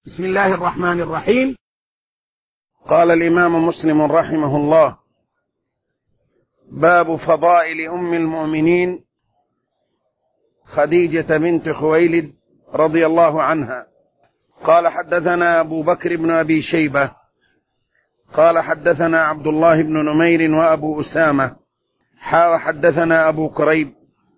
بسم الله الرحمن الرحيم. قال الإمام مسلم رحمه الله: باب فضائل أم المؤمنين خديجة بنت خويلد رضي الله عنها. قال: حدثنا أبو بكر بن أبي شيبة قال: حدثنا عبد الله بن نمير وأبو أسامة حدثنا أبو كريب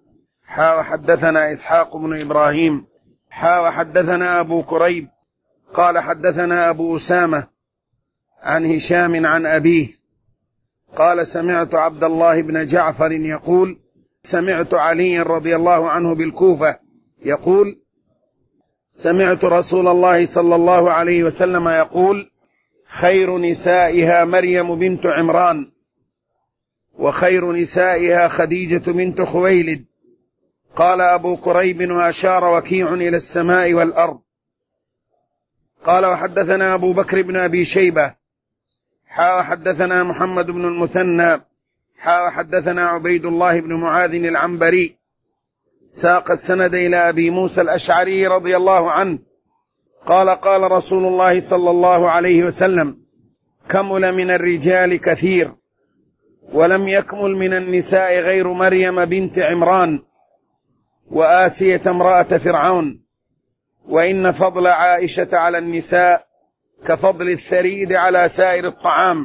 حدثنا إسحاق بن إبراهيم حدثنا أبو كريب قال: حدثنا أبو أسامة عن هشام عن أبيه قال: سمعت عبد الله بن جعفر يقول: سمعت علي رضي الله عنه بالكوفة يقول: سمعت رسول الله صلى الله عليه وسلم يقول: خير نسائها مريم بنت عمران، وخير نسائها خديجة بنت خويلد. قال أبو كريب: وأشار وكيع إلى السماء والأرض. قال: وحدثنا أبو بكر بن أبي شيبة حدثنا محمد بن المثنى حدثنا عبيد الله بن معاذ العنبري ساق السند إلى أبي موسى الأشعري رضي الله عنه قال: قال رسول الله صلى الله عليه وسلم: كمل من الرجال كثير، ولم يكمل من النساء غير مريم بنت عمران وآسية امرأة فرعون، وإن فضل عائشة على النساء كفضل الثريد على سائر الطعام.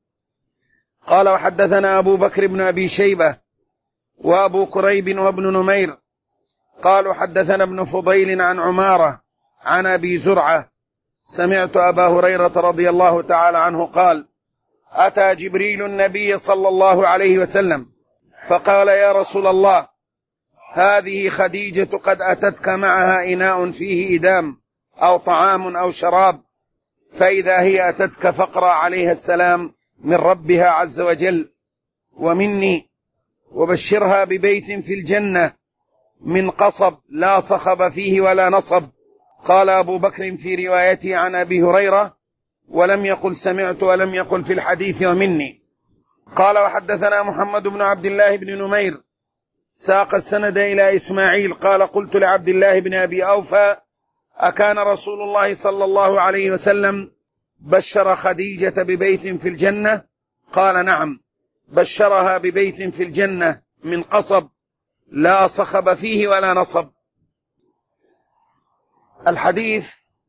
قال: وحدثنا أبو بكر بن أبي شيبة وأبو كريب وابن نمير قالوا: حدثنا ابن فضيل عن عمارة عن أبي زرعة سمعت أبا هريرة رضي الله تعالى عنه قال: أتى جبريل النبي صلى الله عليه وسلم فقال: يا رسول الله، هذه خديجة قد أتتك معها إناء فيه إدام أو طعام أو شراب، فإذا هي أتتك فاقرأ عليها السلام من ربها عز وجل ومني، وبشرها ببيت في الجنة من قصب لا صخب فيه ولا نصب. قال أبو بكر في روايته عن أبي هريرة: ولم يقل سمعت، ولم يقل في الحديث ومني. قال: وحدثنا محمد بن عبد الله بن نمير ساق السند إلى إسماعيل قال: قلت لعبد الله بن أبي أوفى: أكان رسول الله صلى الله عليه وسلم بشر خديجة ببيت في الجنة؟ قال: نعم، بشرها ببيت في الجنة من قصب لا صخب فيه ولا نصب. الحديث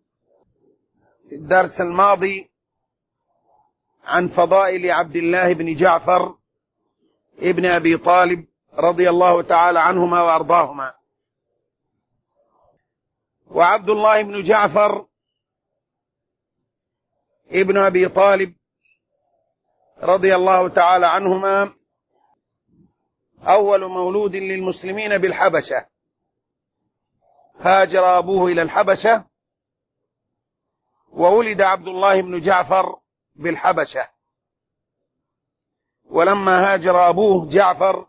الدرس الماضي عن فضائل عبد الله بن جعفر ابن أبي طالب رضي الله تعالى عنهما وأرضاهما. وعبد الله بن جعفر ابن أبي طالب رضي الله تعالى عنهما أول مولود للمسلمين بالحبشة، هاجر أبوه إلى الحبشة وولد عبد الله بن جعفر بالحبشة، ولما هاجر أبوه جعفر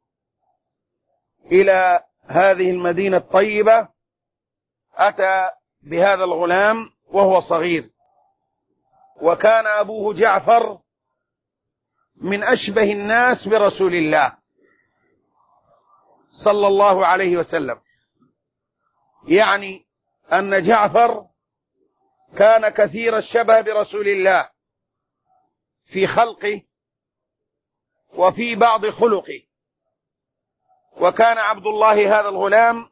إلى هذه المدينة الطيبة أتى بهذا الغلام وهو صغير، وكان أبوه جعفر من أشبه الناس برسول الله صلى الله عليه وسلم، يعني أن جعفر كان كثير الشبه برسول الله في خلقه وفي بعض خلقه. وكان عبد الله هذا الغلام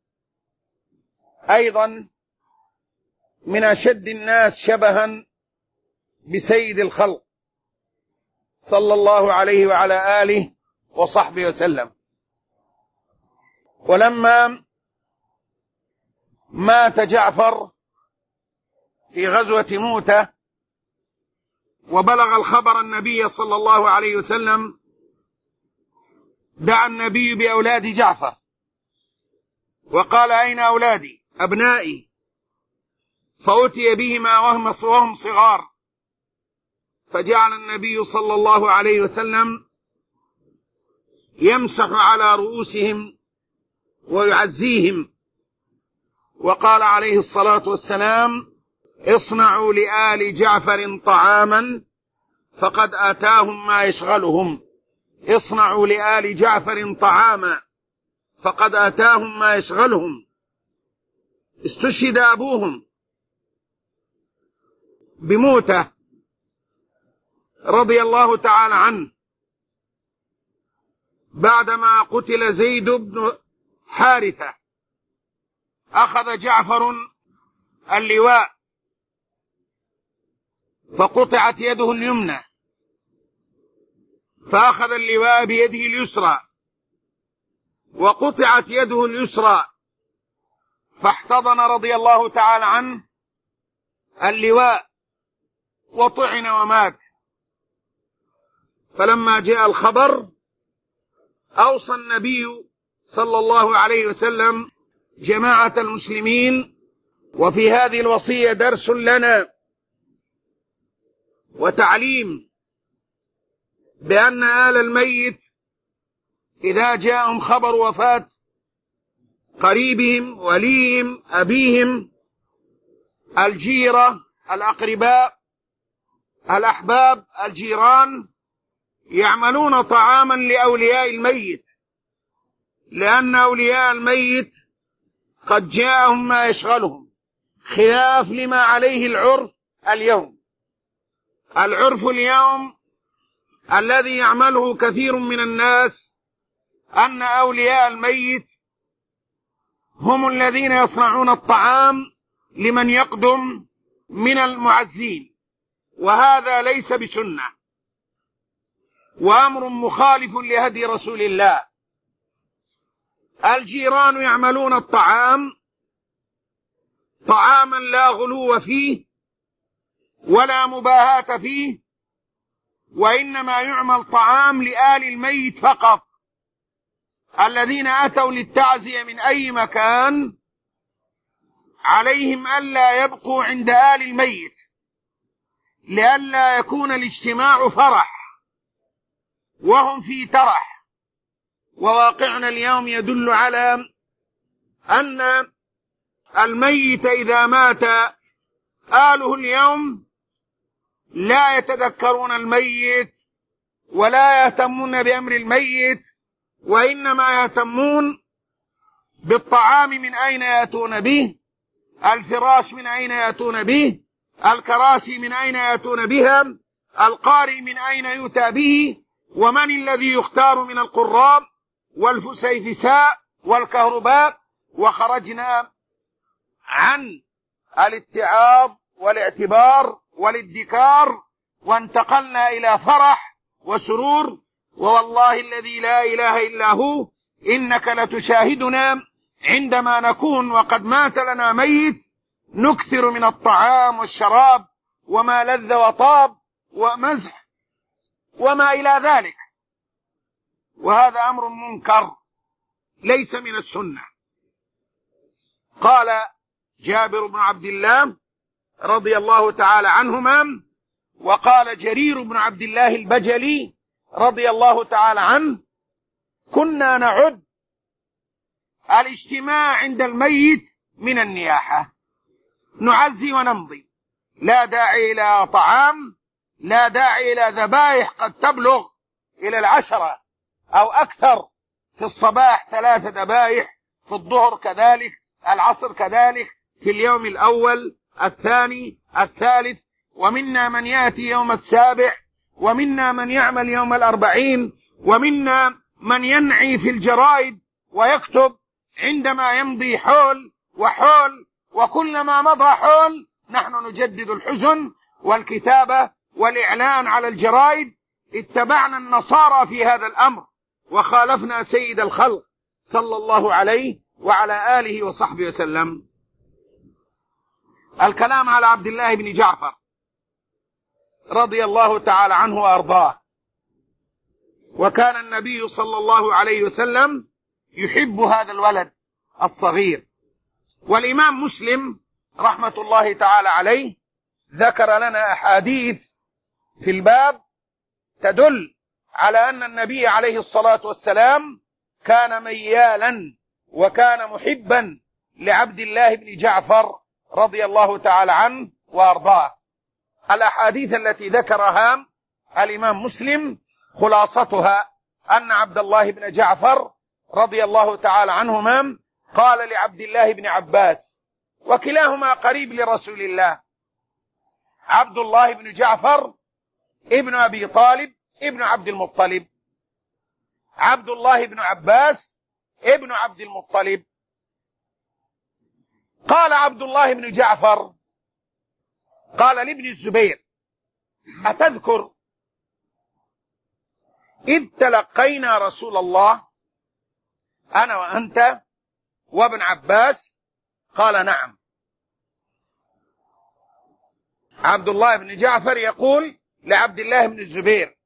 أيضا من أشد الناس شبها بسيد الخلق صلى الله عليه وعلى آله وصحبه وسلم. ولما مات جعفر في غزوة موتة وبلغ الخبر النبي صلى الله عليه وسلم، دعا النبي بأولاد جعفر وقال: أين أولادي أبنائي؟ فأتي بهما وهم صغار، فجعل النبي صلى الله عليه وسلم يمسح على رؤوسهم ويعزيهم، وقال عليه الصلاة والسلام: اصنعوا لآل جعفر طعاما فقد آتاهم ما يشغلهم. اصنعوا لآل جعفر طعاما فقد آتاهم ما يشغلهم. استشهد أبوهم بموتة رضي الله تعالى عنه بعدما قتل زيد بن حارثة، أخذ جعفر اللواء فقطعت يده اليمنى، فأخذ اللواء بيده اليسرى وقطعت يده اليسرى، فاحتضن رضي الله تعالى عنه اللواء وطعن ومات. فلما جاء الخبر أوصى النبي صلى الله عليه وسلم جماعة المسلمين، وفي هذه الوصية درس لنا وتعليم بأن آل الميت إذا جاءهم خبر وفاة قريبهم وليهم أبيهم الجيرة الأقرباء الأحباب الجيران يعملون طعاما لأولياء الميت، لأن أولياء الميت قد جاءهم ما يشغلهم، خلاف لما عليه العرف اليوم. العرف اليوم الذي يعمله كثير من الناس أن أولياء الميت هم الذين يصنعون الطعام لمن يقدم من المعزين، وهذا ليس بسنة وأمر مخالف لهدي رسول الله. الجيران يعملون الطعام طعاما لا غلو فيه ولا مباهاة فيه، وإنما يعمل طعام لآل الميت فقط، الذين أتوا للتعزية من أي مكان عليهم ألا يبقوا عند آل الميت لئلا يكون الاجتماع فرح وهم في ترح. وواقعنا اليوم يدل على أن الميت إذا مات آله اليوم لا يتذكرون الميت ولا يهتمون بأمر الميت، وإنما يهتمون بالطعام من أين يأتون به، الفراش من أين يأتون به، الكراسي من أين يأتون بها، القارئ من أين يؤتى به، ومن الذي يختار من القراب والفسيفساء والكهرباء. وخرجنا عن الاتعاظ والاعتبار والادكار وانتقلنا إلى فرح وسرور. ووالله الذي لا إله إلا هو إنك لتشاهدنا عندما نكون وقد مات لنا ميت نكثر من الطعام والشراب وما لذ وطاب ومزح وما إلى ذلك، وهذا أمر منكر ليس من السنة. قال جابر بن عبد الله رضي الله تعالى عنهما، وقال جرير بن عبد الله البجلي رضي الله تعالى عنه: كنا نعد الاجتماع عند الميت من النياحة، نعزي ونمضي، لا داعي إلى طعام، لا داعي إلى ذبائح قد تبلغ إلى 10 أو أكثر، في الصباح 3 ذبائح، في الظهر كذلك، العصر كذلك، في اليوم الأول الثاني الثالث، ومنا من يأتي يوم 7، ومنا من يعمل يوم 40، ومنا من ينعي في الجرائد ويكتب عندما يمضي حول وحول، وكلما مضى حول نحن نجدد الحزن والكتابة والإعلان على الجرائد. اتبعنا النصارى في هذا الأمر وخالفنا سيد الخلق صلى الله عليه وعلى آله وصحبه وسلم. الكلام على عبد الله بن جعفر رضي الله تعالى عنه وأرضاه. وكان النبي صلى الله عليه وسلم يحب هذا الولد الصغير. والإمام مسلم رحمة الله تعالى عليه ذكر لنا أحاديث في الباب تدل على أن النبي عليه الصلاة والسلام كان ميالا وكان محبا لعبد الله بن جعفر رضي الله تعالى عنه وأرضاه. الأحاديث التي ذكرها الإمام مسلم خلاصتها أن عبد الله بن جعفر رضي الله تعالى عنهما قال لعبد الله بن عباس، وكلاهما قريب لرسول الله: عبد الله بن جعفر ابن أبي طالب ابن عبد المطلب، عبد الله بن عباس ابن عبد المطلب. قال عبد الله بن جعفر قال لابن الزبير: أتذكر إذ تلقينا رسول الله أنا وأنت وابن عباس؟ قال: نعم. عبد الله بن جعفر يقول لعبد الله بن الزبير: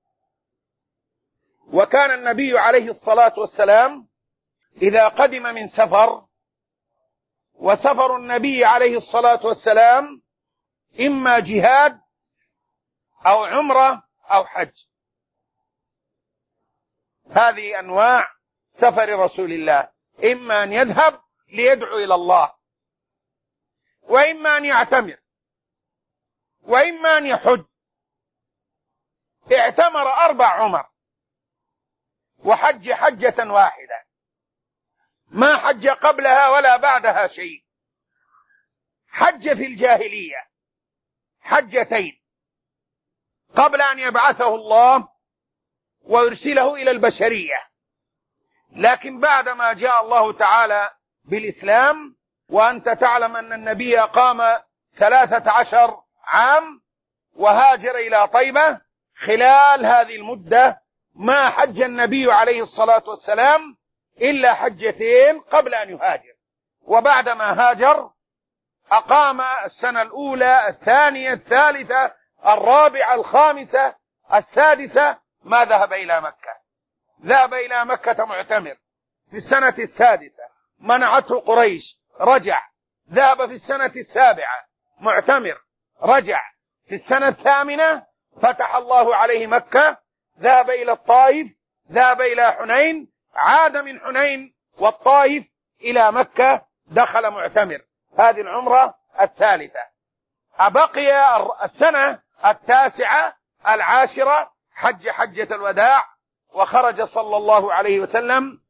وكان النبي عليه الصلاة والسلام إذا قدم من سفر، وسفر النبي عليه الصلاة والسلام إما جهاد أو عمرة أو حج، هذه أنواع سفر رسول الله: إما أن يذهب ليدعو إلى الله، وإما أن يعتمر، وإما أن يحج. اعتمر 4 عمر، وحج حجة واحدة، ما حج قبلها ولا بعدها شيء. حج في الجاهلية حجتين قبل أن يبعثه الله ويرسله إلى البشرية، لكن بعدما جاء الله تعالى بالإسلام، وأنت تعلم أن النبي قام 13 عام وهاجر إلى طيبة، خلال هذه المدة ما حج النبي عليه الصلاة والسلام إلا حجتين قبل أن يهاجر، وبعدما هاجر أقام السنة الأولى، الثانية، الثالثة، الرابعة، الخامسة، السادسة، ما ذهب إلى مكة. ذهب إلى مكة معتمر في السنة السادسة، منعته قريش، رجع. ذهب في السنة السابعة معتمر، رجع. في السنة الثامنة فتح الله عليه مكة، ذهب إلى الطائف، ذهب إلى حنين، عاد من حنين والطائف إلى مكة، دخل معتمر. هذه العمرة الثالثة. بقي السنة التاسعة العاشرة حج حجة الوداع، وخرج صلى الله عليه وسلم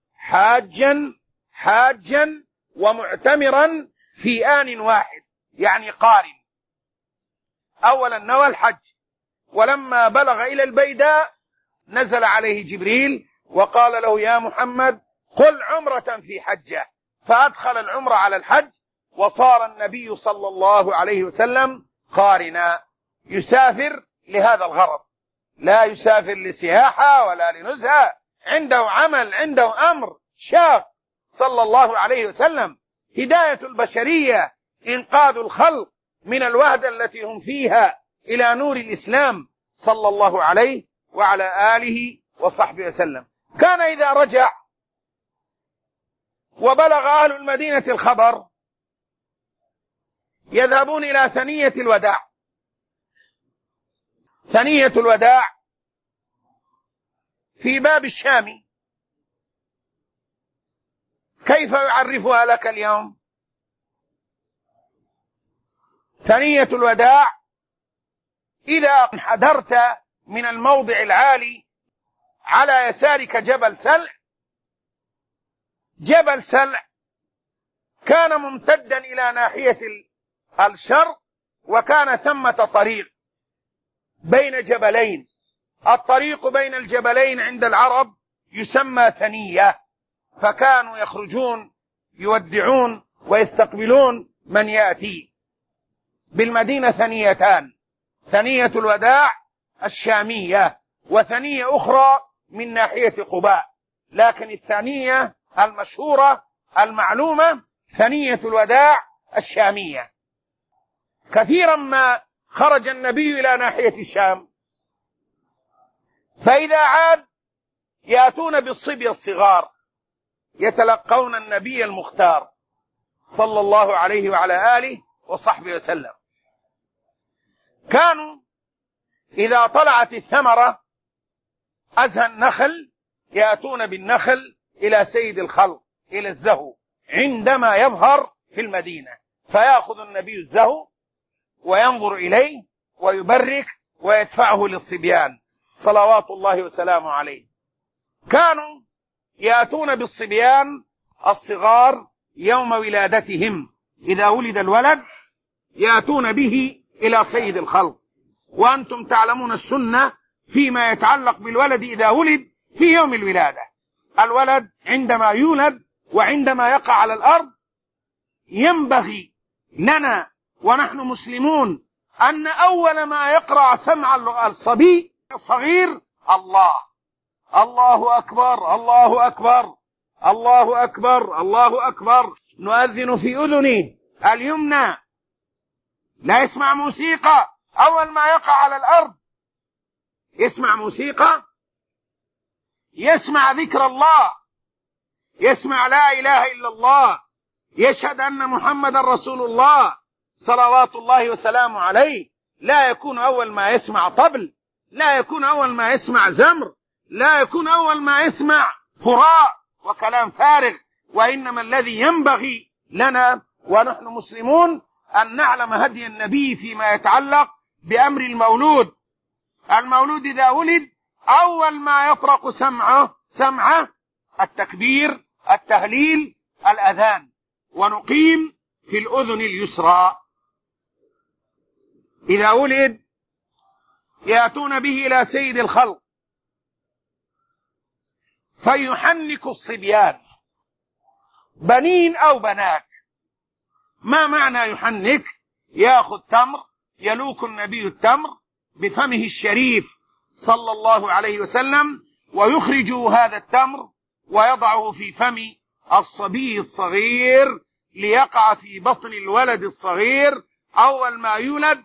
حاجا ومعتمرا في آن واحد، يعني قارن. أولا نوى الحج، ولما بلغ إلى البيداء نزل عليه جبريل وقال له: يا محمد قل عمرة في حجة، فأدخل العمرة على الحج، وصار النبي صلى الله عليه وسلم قارنا، يسافر لهذا الغرض، لا يسافر لسياحة ولا لنزهة، عنده عمل، عنده أمر شاق صلى الله عليه وسلم، هداية البشرية، إنقاذ الخلق من الوهدة التي هم فيها إلى نور الإسلام صلى الله عليه وعلى آله وصحبه وسلم. كان إذا رجع وبلغ أهل المدينة الخبر يذهبون إلى ثنية الوداع. ثنية الوداع في باب الشام. كيف يعرفها لك اليوم؟ ثنية الوداع إذا انحدرت من الموضع العالي على يسارك جبل سلع. جبل سلع كان ممتدا إلى ناحية الشرق، وكان ثمة طريق بين جبلين. الطريق بين الجبلين عند العرب يسمى ثنية، فكانوا يخرجون يودعون ويستقبلون من يأتي. بالمدينة ثنيتان: ثنية الوداع الشامية، وثنية أخرى من ناحية قباء، لكن الثانية المشهورة المعلومة ثنية الوداع الشامية. كثيرا ما خرج النبي إلى ناحية الشام، فإذا عاد يأتون بالصبي الصغار يتلقون النبي المختار صلى الله عليه وعلى آله وصحبه وسلم. كانوا إذا طلعت الثمرة أزهى النخل يأتون بالنخل إلى سيد الخلق، إلى الزهو، عندما يظهر في المدينة، فيأخذ النبي الزهو وينظر إليه ويبرك ويدفعه للصبيان صلوات الله وسلامه عليه. كانوا يأتون بالصبيان الصغار يوم ولادتهم، إذا ولد الولد يأتون به إلى سيد الخلق وأنتم تعلمون السنة فيما يتعلق بالولد إذا ولد في يوم الولادة. الولد عندما يولد وعندما يقع على الأرض ينبغي لنا ونحن مسلمون أن أول ما يقرع سمع الصبي الصغير الله أكبر الله أكبر الله أكبر الله أكبر. نؤذن في أذنه اليمنى، لا يسمع موسيقى أول ما يقع على الأرض، يسمع موسيقى، يسمع ذكر الله، يسمع لا إله إلا الله، يشهد أن محمد رسول الله صلوات الله وسلامه عليه. لا يكون أول ما يسمع طبل، لا يكون أول ما يسمع زمر، لا يكون أول ما يسمع هراء وكلام فارغ. وإنما الذي ينبغي لنا ونحن مسلمون أن نعلم هدي النبي فيما يتعلق بأمر المولود. المولود إذا ولد أول ما يطرق سمعه التكبير، التهليل، الأذان، ونقيم في الأذن اليسرى. إذا ولد يأتون به إلى سيد الخلق فيحنك الصبيان بنين أو بنات. ما معنى يحنك؟ يأخذ تمر، يلوك النبي التمر بفمه الشريف صلى الله عليه وسلم ويخرج هذا التمر ويضعه في فم الصبي الصغير ليقع في بطن الولد الصغير أول ما يولد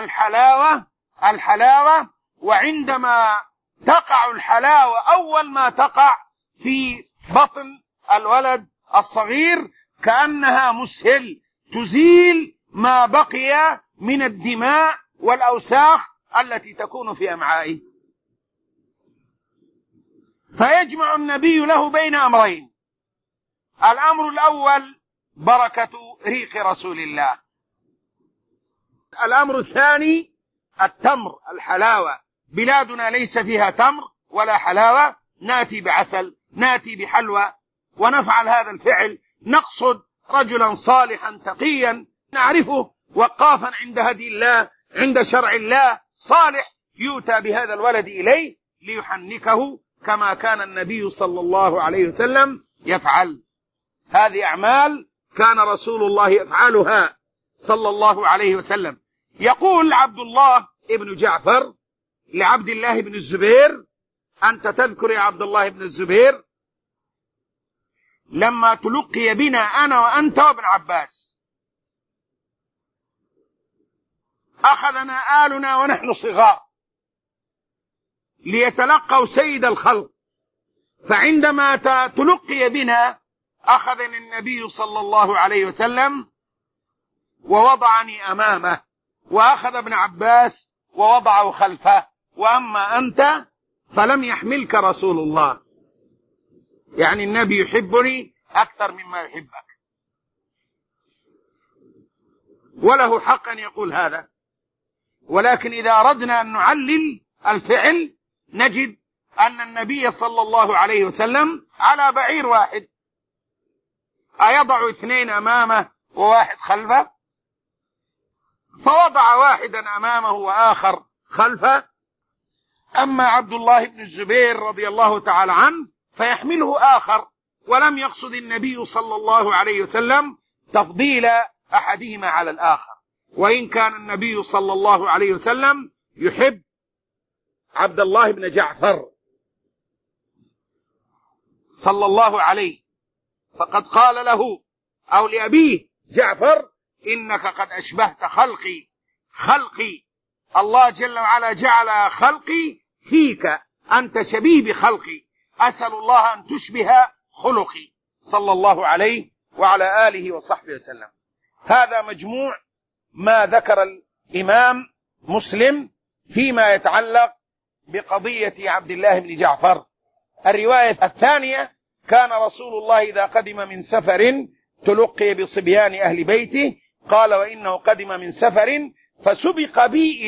الحلاوة. وعندما تقع الحلاوة أول ما تقع في بطن الولد الصغير كأنها مسهل تزيل ما بقي من الدماء والأوساخ التي تكون في أمعائه. فيجمع النبي له بين أمرين: الأمر الأول بركة ريق رسول الله، الأمر الثاني التمر، الحلاوة. بلادنا ليس فيها تمر ولا حلاوة، ناتي بعسل، ناتي بحلوى ونفعل هذا الفعل. نقصد رجلا صالحا تقيا نعرفه وقافا عند هدي الله، عند شرع الله، صالح، يؤتى بهذا الولد إليه ليحنكه كما كان النبي صلى الله عليه وسلم يفعل. هذه أعمال كان رسول الله يفعلها صلى الله عليه وسلم. يقول عبد الله ابن جعفر لعبد الله بن الزبير: أنت تذكر يا عبد الله بن الزبير لما تلقي بنا أنا وأنت وابن عباس، أخذنا آلنا ونحن صغار ليتلقوا سيد الخلق، فعندما تلقي بنا أخذني النبي صلى الله عليه وسلم ووضعني أمامه، وأخذ ابن عباس ووضعه خلفه، وأما أنت فلم يحملك رسول الله. يعني النبي يحبني أكثر مما يحبك، وله حق أن يقول هذا. ولكن إذا أردنا أن نعلل الفعل نجد أن النبي صلى الله عليه وسلم على بعير واحد، أيضع اثنين أمامه وواحد خلفه؟ فوضع واحدا أمامه وآخر خلفه. أما عبد الله بن الزبير رضي الله تعالى عنه فيحمله آخر، ولم يقصد النبي صلى الله عليه وسلم تفضيل أحدهما على الآخر، وإن كان النبي صلى الله عليه وسلم يحب عبد الله بن جعفر صلى الله عليه، فقد قال له أو لأبيه جعفر: إنك قد أشبهت خلقي الله جل وعلا جعل خلقي فيك، أنت شبيه بخلقي، أسأل الله أن تشبه خلقي، صلى الله عليه وعلى آله وصحبه وسلم. هذا مجموع ما ذكر الإمام مسلم فيما يتعلق بقضية عبد الله بن جعفر. الرواية الثانية: كان رسول الله إذا قدم من سفر تلقي بصبيان أهل بيته، قال: وإنه قدم من سفر فسبق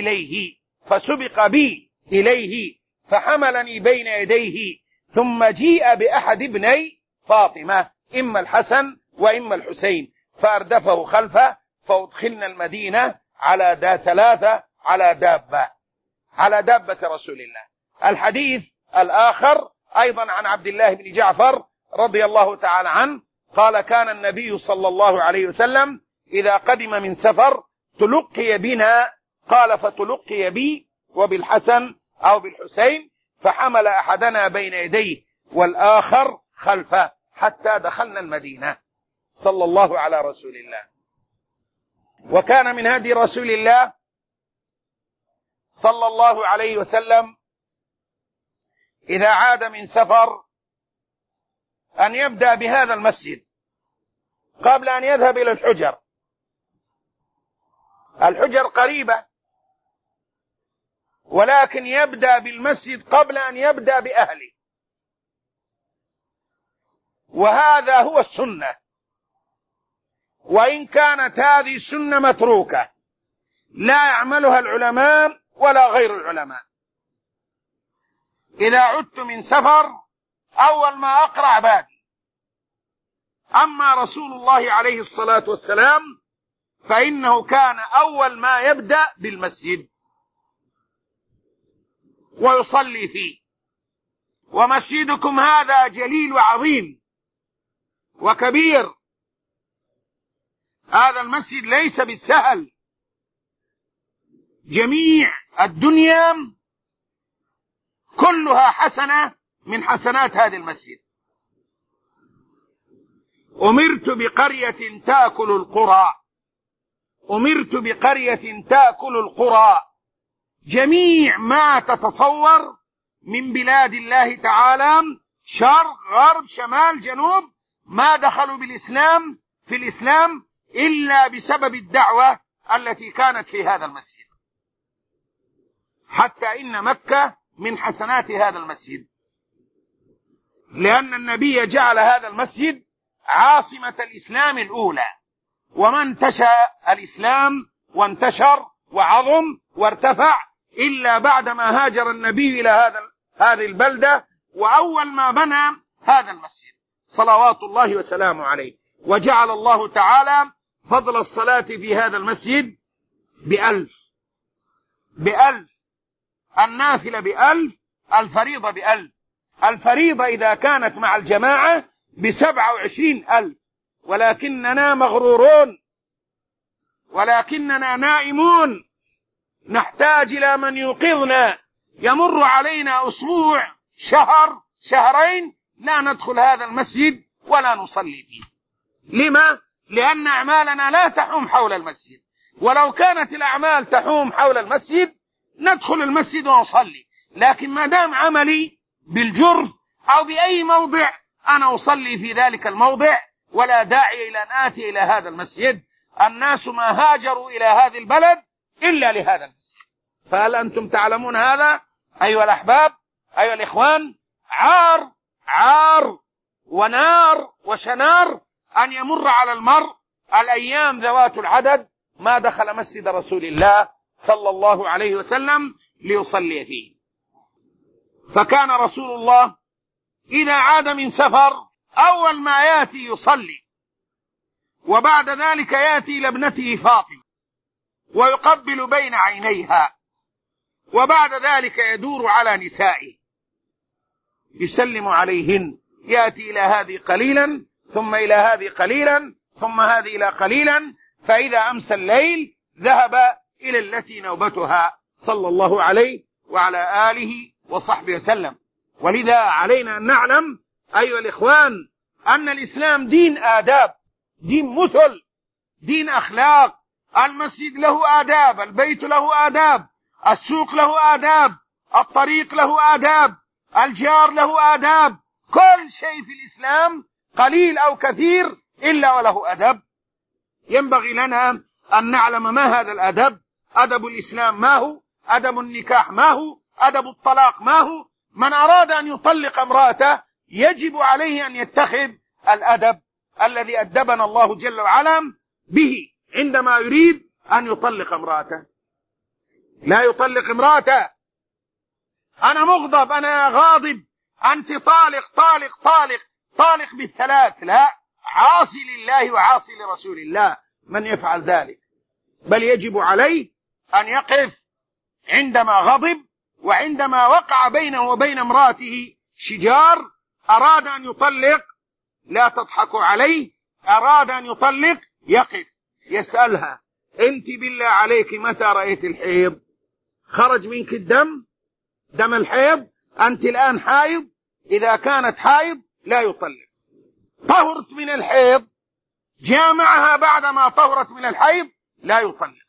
بي إليه فحملني بين يديه، ثم جيء بأحد ابني فاطمة، إما الحسن وإما الحسين، فأردفه خلفه، فأدخلنا المدينة على ثلاثة على دابة. على دابة رسول الله. الحديث الآخر أيضا عن عبد الله بن جعفر رضي الله تعالى عنه قال: كان النبي صلى الله عليه وسلم إذا قدم من سفر تلقي بنا، قال: فتلقي بي وبالحسن أو بالحسين، فحمل أحدنا بين يديه والآخر خلفه حتى دخلنا المدينة. صلى الله على رسول الله. وكان من هدي رسول الله صلى الله عليه وسلم إذا عاد من سفر أن يبدأ بهذا المسجد قبل أن يذهب إلى الحجر. الحجر قريبة، ولكن يبدأ بالمسجد قبل أن يبدأ بأهله، وهذا هو السنة، وإن كانت هذه السنة متروكة لا يعملها العلماء ولا غير العلماء. إذا عدت من سفر أول ما أقرع بابي. أما رسول الله عليه الصلاة والسلام فإنه كان أول ما يبدأ بالمسجد ويصلي فيه. ومسجدكم هذا جليل وعظيم وكبير، هذا المسجد ليس بالسهل. جميع الدنيا كلها حسنة من حسنات هذا المسجد. أمرت بقرية تأكل القرى، أمرت بقرية تأكل القرى. جميع ما تتصور من بلاد الله تعالى، شرق غرب شمال جنوب، ما دخلوا بالإسلام في الإسلام إلا بسبب الدعوة التي كانت في هذا المسجد. حتى إن مكة من حسنات هذا المسجد، لأن النبي جعل هذا المسجد عاصمة الإسلام الأولى، وما انتشى الإسلام وانتشر وعظم وارتفع إلا بعدما هاجر النبي إلى هذه البلدة، وأول ما بنى هذا المسجد صلوات الله وسلامه عليه. وجعل الله تعالى فضل الصلاة في هذا المسجد بألف، النافلة بألف، الفريضة بألف. الفريضة إذا كانت مع الجماعة ب27,000، ولكننا مغرورون، ولكننا نائمون، نحتاج إلى من يوقظنا. يمر علينا أسبوع، شهر، شهرين لا ندخل هذا المسجد ولا نصلي فيه. لما؟ لأن أعمالنا لا تحوم حول المسجد، ولو كانت الأعمال تحوم حول المسجد ندخل المسجد ونصلي، لكن ما دام عملي بالجرف أو بأي موضع أنا أصلي في ذلك الموضع، ولا داعي إلى أن آتي إلى هذا المسجد. الناس ما هاجروا إلى هذه البلد إلا لهذا المسجد. فهل أنتم تعلمون هذا أيها الأحباب أيها الإخوان؟ عار ونار وشنار أن يمر على المرء الأيام ذوات العدد ما دخل مسجد رسول الله صلى الله عليه وسلم ليصلي فيه. فكان رسول الله إذا عاد من سفر أول ما يأتي يصلي، وبعد ذلك يأتي إلى ابنته فاطمة ويقبل بين عينيها، وبعد ذلك يدور على نسائه يسلم عليهن، يأتي إلى هذه قليلا ثم إلى هذه قليلا ثم هذه إلى قليلا، فإذا أمسى الليل ذهب إلى التي نوبتها صلى الله عليه وعلى آله وصحبه وسلم. ولذا علينا أن نعلم أيها الإخوان أن الإسلام دين آداب، دين مثل، دين أخلاق. المسجد له آداب، البيت له آداب، السوق له آداب، الطريق له آداب، الجار له آداب. كل شيء في الإسلام قليل أو كثير إلا وله أدب. ينبغي لنا أن نعلم ما هذا الأدب. أدب الإسلام ما هو؟ أدب النكاح ما هو؟ أدب الطلاق ما هو؟ من أراد أن يطلق امرأته يجب عليه أن يتخذ الأدب الذي أدبنا الله جل وعلا به عندما يريد أن يطلق امرأته. لا يطلق امرأته أنا مغضب، أنا غاضب، أنت طالق طالق طالق طالق بالثلاث. لا، عاصي لله وعاصي لرسول الله من يفعل ذلك، بل يجب عليه أن يقف عندما غضب وعندما وقع بينه وبين امرأته شجار أراد أن يطلق، لا تضحكوا عليه، أراد أن يطلق يقف يسألها: أنت بالله عليك متى رأيت الحيض؟ خرج منك دم الحيض؟ أنت الآن حائض؟ إذا كانت حائض لا يطلق. طهرت من الحيض، جامعها بعدما طهرت من الحيض، لا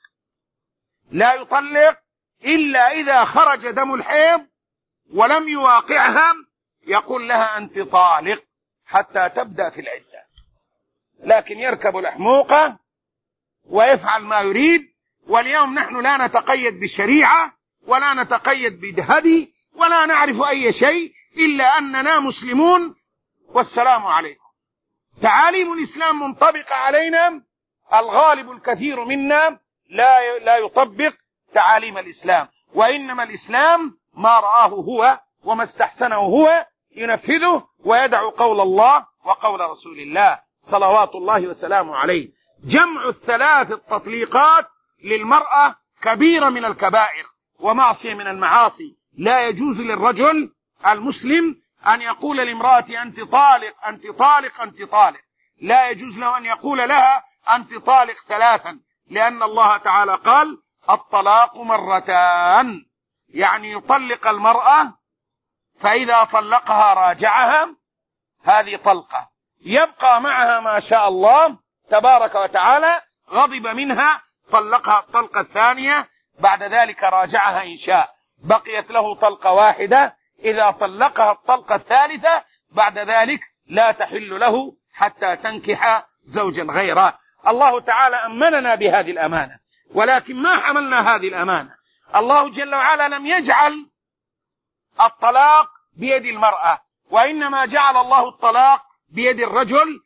يطلق إلا إذا خرج دم الحيض ولم يواقعها، يقول لها: أنت طالق حتى تبدأ في العدة. لكن يركب الأحموقة ويفعل ما يريد. واليوم نحن لا نتقيد بالشريعة ولا نتقيد بهدي ولا نعرف أي شيء إلا أننا مسلمون والسلام عليكم. تعاليم الإسلام منطبقة علينا، الغالب الكثير منا لا يطبق تعاليم الإسلام، وإنما الإسلام ما رآه هو وما استحسنه هو ينفذه ويدع قول الله وقول رسول الله صلوات الله وسلامه عليه. جمع الثلاث التطليقات للمرأة كبيرة من الكبائر ومعصية من المعاصي. لا يجوز للرجل المسلم أن يقول لامرأة: أنت طالق أنت طالق أنت طالق. لا يجوز له أن يقول لها: أنت طالق ثلاثا، لأن الله تعالى قال: الطلاق مرتان، يعني يطلق المرأة فإذا طلقها راجعها، هذه طلقة، يبقى معها ما شاء الله تبارك وتعالى، غضب منها طلقها الطلقة الثانية، بعد ذلك راجعها إن شاء، بقيت له طلقة واحدة. إذا طلقها الطلقة الثالثة بعد ذلك لا تحل له حتى تنكح زوجا غيره. الله تعالى أمننا بهذه الأمانة، ولكن ما حملنا هذه الأمانة. الله جل وعلا لم يجعل الطلاق بيد المرأة، وإنما جعل الله الطلاق بيد الرجل،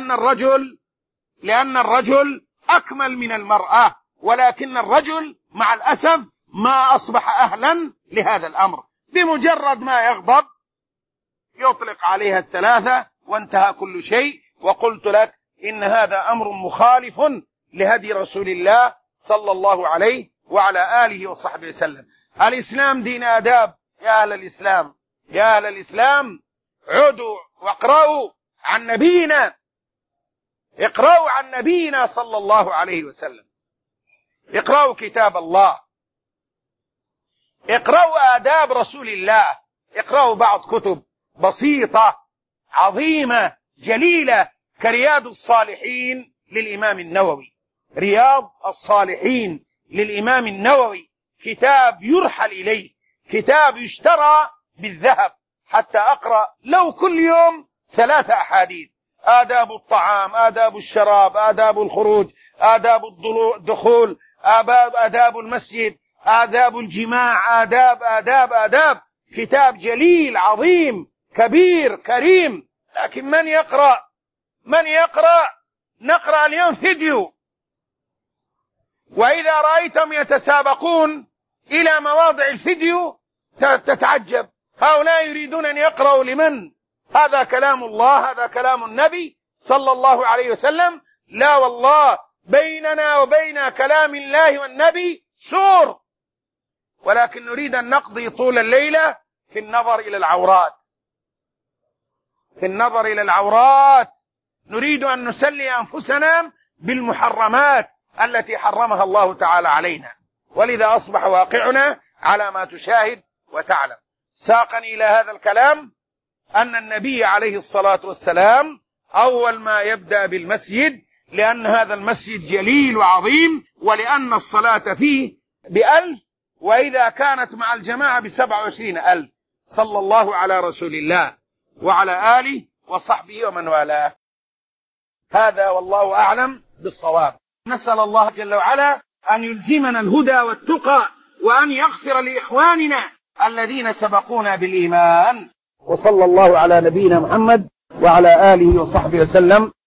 لأن الرجل أكمل من المرأة، ولكن الرجل مع الأسف ما أصبح أهلا لهذا الأمر. بمجرد ما يغضب يطلق عليها الثلاثة وانتهى كل شيء. وقلت لك إن هذا أمر مخالف لهدي رسول الله صلى الله عليه وعلى آله وصحبه وسلم. الإسلام دين آداب. يا أهل الإسلام، يا أهل الإسلام، عودوا واقرأوا عن نبينا، اقرأوا عن نبينا صلى الله عليه وسلم، اقرأوا كتاب الله، اقرأوا آداب رسول الله، اقرأوا بعض كتب بسيطة عظيمة جليلة كرياض الصالحين للإمام النووي. رياض الصالحين للإمام النووي كتاب يرحل إليه، كتاب يشترى بالذهب حتى أقرأ لو كل يوم 3 أحاديث: آداب الطعام، آداب الشراب، آداب الخروج، آداب الدخول، آداب المسجد، آداب الجماع، آداب. كتاب جليل عظيم كبير كريم. لكن من يقرأ؟ نقرأ اليوم فيديو، وإذا رأيتم يتسابقون إلى مواضع الفيديو تتعجب، هؤلاء يريدون أن يقرأوا لمن؟ هذا كلام الله، هذا كلام النبي صلى الله عليه وسلم. لا والله، بيننا وبين كلام الله والنبي سور، ولكن نريد أن نقضي طول الليلة في النظر إلى العورات، نريد أن نسلي أنفسنا بالمحرمات التي حرمها الله تعالى علينا، ولذا أصبح واقعنا على ما تشاهد وتعلم. ساقني إلى هذا الكلام أن النبي عليه الصلاة والسلام أول ما يبدأ بالمسجد، لأن هذا المسجد جليل وعظيم، ولأن الصلاة فيه ب1000، وإذا كانت مع الجماعة ب27,000. صلى الله على رسول الله وعلى آله وصحبه ومن والاه. هذا والله أعلم بالصواب. نسأل الله جل وعلا أن يلزمنا الهدى والتقى، وأن يغفر لإخواننا الذين سبقونا بالإيمان. وصلى الله على نبينا محمد وعلى آله وصحبه وسلم.